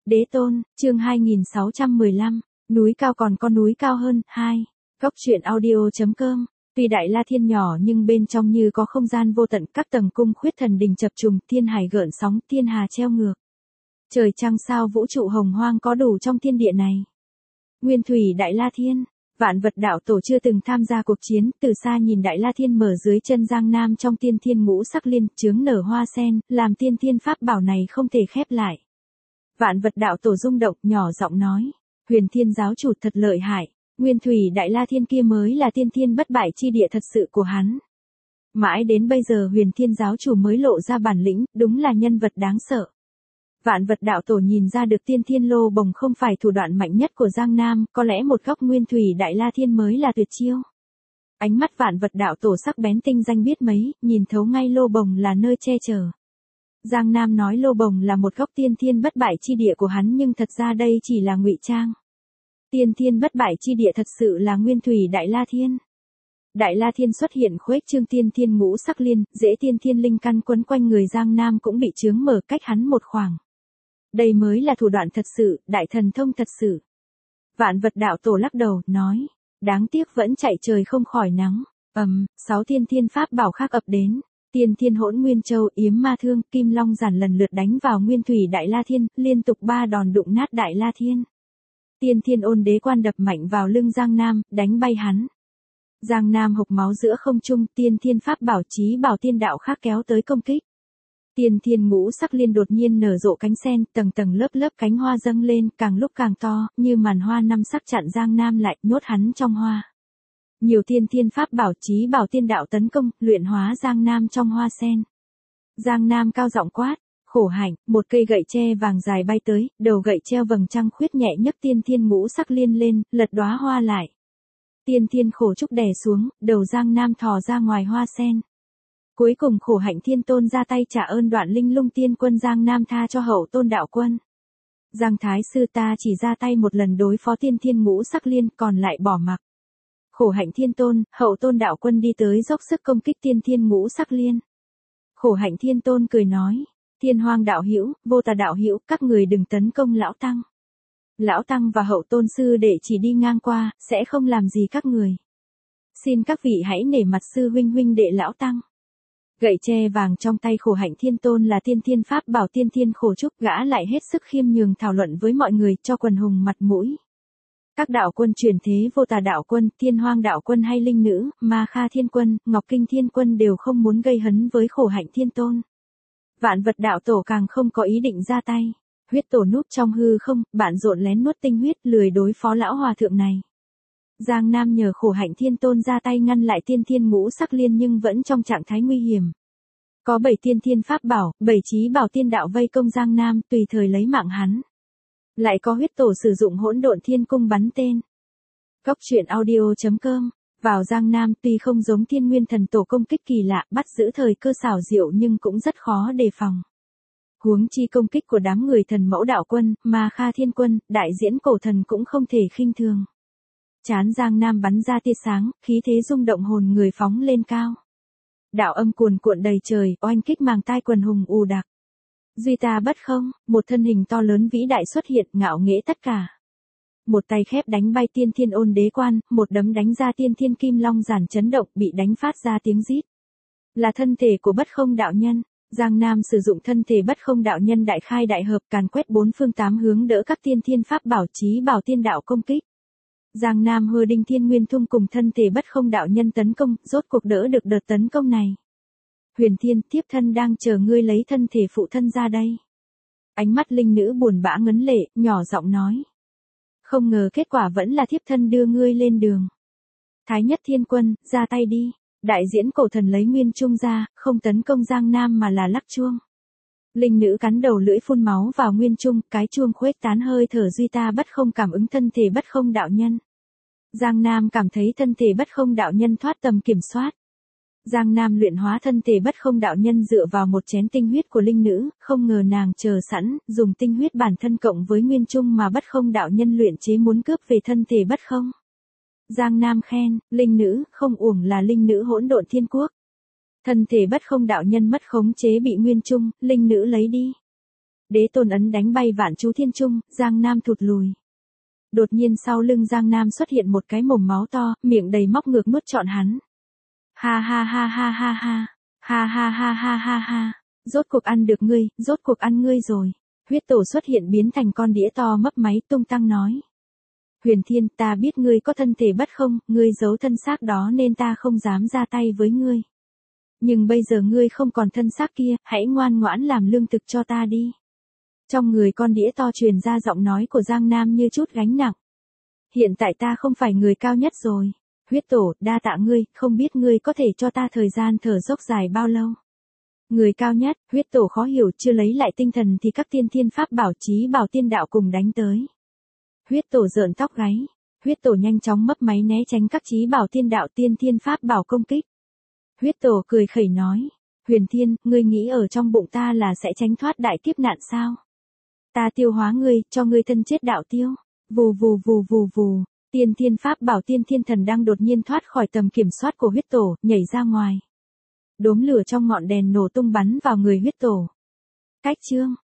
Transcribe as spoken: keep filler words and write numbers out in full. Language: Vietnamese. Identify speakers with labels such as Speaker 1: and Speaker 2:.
Speaker 1: Đế tôn, chương hai nghìn sáu trăm mười lăm, núi cao còn có núi cao hơn, hai. Góc truyện audio.com. Tuy Đại La Thiên nhỏ nhưng bên trong như có không gian vô tận, các tầng cung khuyết thần đình chập trùng, thiên hải gợn sóng, thiên hà treo ngược. Trời trăng sao vũ trụ hồng hoang có đủ trong thiên địa này. Nguyên thủy Đại La Thiên, vạn vật đạo tổ chưa từng tham gia cuộc chiến, từ xa nhìn Đại La Thiên mở dưới chân Giang Nam trong tiên thiên ngũ sắc liên, chướng nở hoa sen, làm tiên thiên pháp bảo này không thể khép lại. Vạn vật đạo tổ rung động, nhỏ giọng nói, Huyền Thiên giáo chủ thật lợi hại, Nguyên thủy Đại La Thiên kia mới là tiên thiên bất bại chi địa thật sự của hắn. Mãi đến bây giờ Huyền Thiên giáo chủ mới lộ ra bản lĩnh, đúng là nhân vật đáng sợ. Vạn vật đạo tổ nhìn ra được tiên thiên lô bồng không phải thủ đoạn mạnh nhất của Giang Nam, có lẽ một góc Nguyên thủy Đại La Thiên mới là tuyệt chiêu. Ánh mắt vạn vật đạo tổ sắc bén tinh danh biết mấy, nhìn thấu ngay lô bồng là nơi che chở. Giang Nam nói lô bồng là một góc tiên thiên bất bại chi địa của hắn, nhưng thật ra đây chỉ là ngụy trang. Tiên thiên bất bại chi địa thật sự là Nguyên thủy Đại La Thiên. Đại La Thiên xuất hiện khuếch trương tiên thiên ngũ sắc liên, dễ tiên thiên linh căn quấn quanh người Giang Nam cũng bị chướng mở cách hắn một khoảng. Đây mới là thủ đoạn thật sự, đại thần thông thật sự. Vạn vật đạo tổ lắc đầu, nói, đáng tiếc vẫn chạy trời không khỏi nắng. Ầm, um, sáu tiên thiên pháp bảo khác ập đến. Tiên thiên hỗn nguyên châu, yếm ma thương, kim long giản lần lượt đánh vào Nguyên thủy Đại La Thiên, liên tục ba đòn đụng nát Đại La Thiên. Tiên thiên ôn đế quan đập mạnh vào lưng Giang Nam, đánh bay hắn. Giang Nam hộc máu giữa không trung, tiên thiên pháp bảo chí bảo tiên đạo khác kéo tới công kích. Tiên thiên ngũ sắc liên đột nhiên nở rộ cánh sen, tầng tầng lớp lớp cánh hoa dâng lên, càng lúc càng to, như màn hoa năm sắc chặn Giang Nam lại, nhốt hắn trong hoa. Nhiều tiên thiên pháp bảo chí bảo tiên đạo tấn công, luyện hóa Giang Nam trong hoa sen. Giang Nam cao giọng quát, khổ hạnh, một cây gậy tre vàng dài bay tới, đầu gậy treo vầng trăng khuyết nhẹ nhấc tiên thiên ngũ sắc liên lên, lật đóa hoa lại. Tiên thiên khổ trúc đè xuống, đầu Giang Nam thò ra ngoài hoa sen. Cuối cùng khổ hạnh thiên tôn ra tay trả ơn Đoạn Linh Lung tiên quân Giang Nam tha cho hậu tôn đạo quân. Giang Thái sư ta chỉ ra tay một lần đối phó tiên thiên ngũ sắc liên, còn lại bỏ mặc. Khổ hạnh thiên tôn, hậu tôn đạo quân đi tới dốc sức công kích tiên thiên ngũ sắc liên. Khổ hạnh thiên tôn cười nói, Thiên Hoang đạo hữu, Vô Tà đạo hữu, các người đừng tấn công lão tăng. Lão tăng và hậu tôn sư đệ chỉ đi ngang qua, sẽ không làm gì các người. Xin các vị hãy nể mặt sư huynh huynh đệ lão tăng. Gậy tre vàng trong tay khổ hạnh thiên tôn là tiên thiên pháp bảo tiên thiên khổ trúc, gã lại hết sức khiêm nhường thảo luận với mọi người, cho quần hùng mặt mũi. Các đạo quân truyền thế Vô Tà đạo quân, Thiên Hoang đạo quân hay linh nữ, Ma Kha thiên quân, Ngọc Kinh thiên quân đều không muốn gây hấn với khổ hạnh thiên tôn. Vạn vật đạo tổ càng không có ý định ra tay. Huyết tổ núp trong hư không, bạn rộn lén nuốt tinh huyết, lười đối phó lão hòa thượng này. Giang Nam nhờ khổ hạnh thiên tôn ra tay ngăn lại tiên thiên ngũ sắc liên nhưng vẫn trong trạng thái nguy hiểm. Có bảy tiên thiên pháp bảo, bảy chí bảo tiên đạo vây công Giang Nam, tùy thời lấy mạng hắn. Lại có huyết tổ sử dụng hỗn độn thiên cung bắn tên. Góc truyện audio.com. Vào Giang Nam tuy không giống Thiên Nguyên thần tổ công kích kỳ lạ, bắt giữ thời cơ xảo diệu nhưng cũng rất khó đề phòng. Huống chi công kích của đám người thần mẫu đạo quân, Ma Kha thiên quân, đại diễn cổ thần cũng không thể khinh thường. Chán Giang Nam bắn ra tia sáng, khí thế rung động hồn người phóng lên cao. Đạo âm cuồn cuộn đầy trời, oanh kích màng tai quần hùng ù đặc. Duy ta bất không, một thân hình to lớn vĩ đại xuất hiện, ngạo nghễ tất cả. Một tay khép đánh bay tiên thiên ôn đế quan, một đấm đánh ra tiên thiên kim long giản chấn động, bị đánh phát ra tiếng rít. Là thân thể của bất không đạo nhân. Giang Nam sử dụng thân thể bất không đạo nhân đại khai đại hợp, càn quét bốn phương tám hướng đỡ các tiên thiên pháp bảo chí bảo tiên đạo công kích. Giang Nam hơ đinh thiên nguyên thung cùng thân thể bất không đạo nhân tấn công, rốt cuộc đỡ được đợt tấn công này. Huyền Thiên, thiếp thân đang chờ ngươi lấy thân thể phụ thân ra đây. Ánh mắt linh nữ buồn bã ngấn lệ, nhỏ giọng nói. Không ngờ kết quả vẫn là thiếp thân đưa ngươi lên đường. Thái nhất thiên quân, ra tay đi. Đại diễn cổ thần lấy nguyên trung ra, không tấn công Giang Nam mà là lắc chuông. Linh nữ cắn đầu lưỡi phun máu vào nguyên trung, cái chuông khuếch tán hơi thở duy ta bất không cảm ứng thân thể bất không đạo nhân. Giang Nam cảm thấy thân thể bất không đạo nhân thoát tầm kiểm soát. Giang Nam luyện hóa thân thể bất không đạo nhân dựa vào một chén tinh huyết của linh nữ, không ngờ nàng chờ sẵn, dùng tinh huyết bản thân cộng với nguyên trung mà bất không đạo nhân luyện chế muốn cướp về thân thể bất không. Giang Nam khen, linh nữ, không uổng là linh nữ hỗn độn thiên quốc. Thân thể bất không đạo nhân mất khống chế bị nguyên trung, linh nữ lấy đi. Đế tôn ấn đánh bay vạn chú thiên trung, Giang Nam thụt lùi. Đột nhiên sau lưng Giang Nam xuất hiện một cái mồm máu to, miệng đầy móc ngược nuốt trọn hắn. Ha ha ha ha ha ha, ha ha ha ha ha ha, rốt cuộc ăn được ngươi, rốt cuộc ăn ngươi rồi. Huyết tổ xuất hiện biến thành con đĩa to mấp máy tung tăng nói. Huyền Thiên, ta biết ngươi có thân thể bất không, ngươi giấu thân xác đó nên ta không dám ra tay với ngươi. Nhưng bây giờ ngươi không còn thân xác kia, hãy ngoan ngoãn làm lương thực cho ta đi. Trong người con đĩa to truyền ra giọng nói của Giang Nam như chút gánh nặng. Hiện tại ta không phải người cao nhất rồi. Huyết tổ, đa tạ ngươi, không biết ngươi có thể cho ta thời gian thở dốc dài bao lâu. Người cao nhất, huyết tổ khó hiểu, chưa lấy lại tinh thần thì các tiên thiên pháp bảo chí bảo tiên đạo cùng đánh tới. Huyết tổ rợn tóc gáy. Huyết tổ nhanh chóng mấp máy né tránh các chí bảo tiên đạo tiên thiên pháp bảo công kích. Huyết tổ cười khẩy nói. Huyền Thiên, ngươi nghĩ ở trong bụng ta là sẽ tránh thoát đại kiếp nạn sao? Ta tiêu hóa ngươi, cho ngươi thân chết đạo tiêu. Vù vù vù vù vù. Tiên thiên pháp bảo tiên thiên thần đang đột nhiên thoát khỏi tầm kiểm soát của huyết tổ, nhảy ra ngoài. Đốm lửa trong ngọn đèn nổ tung bắn vào người huyết tổ. Cách chương.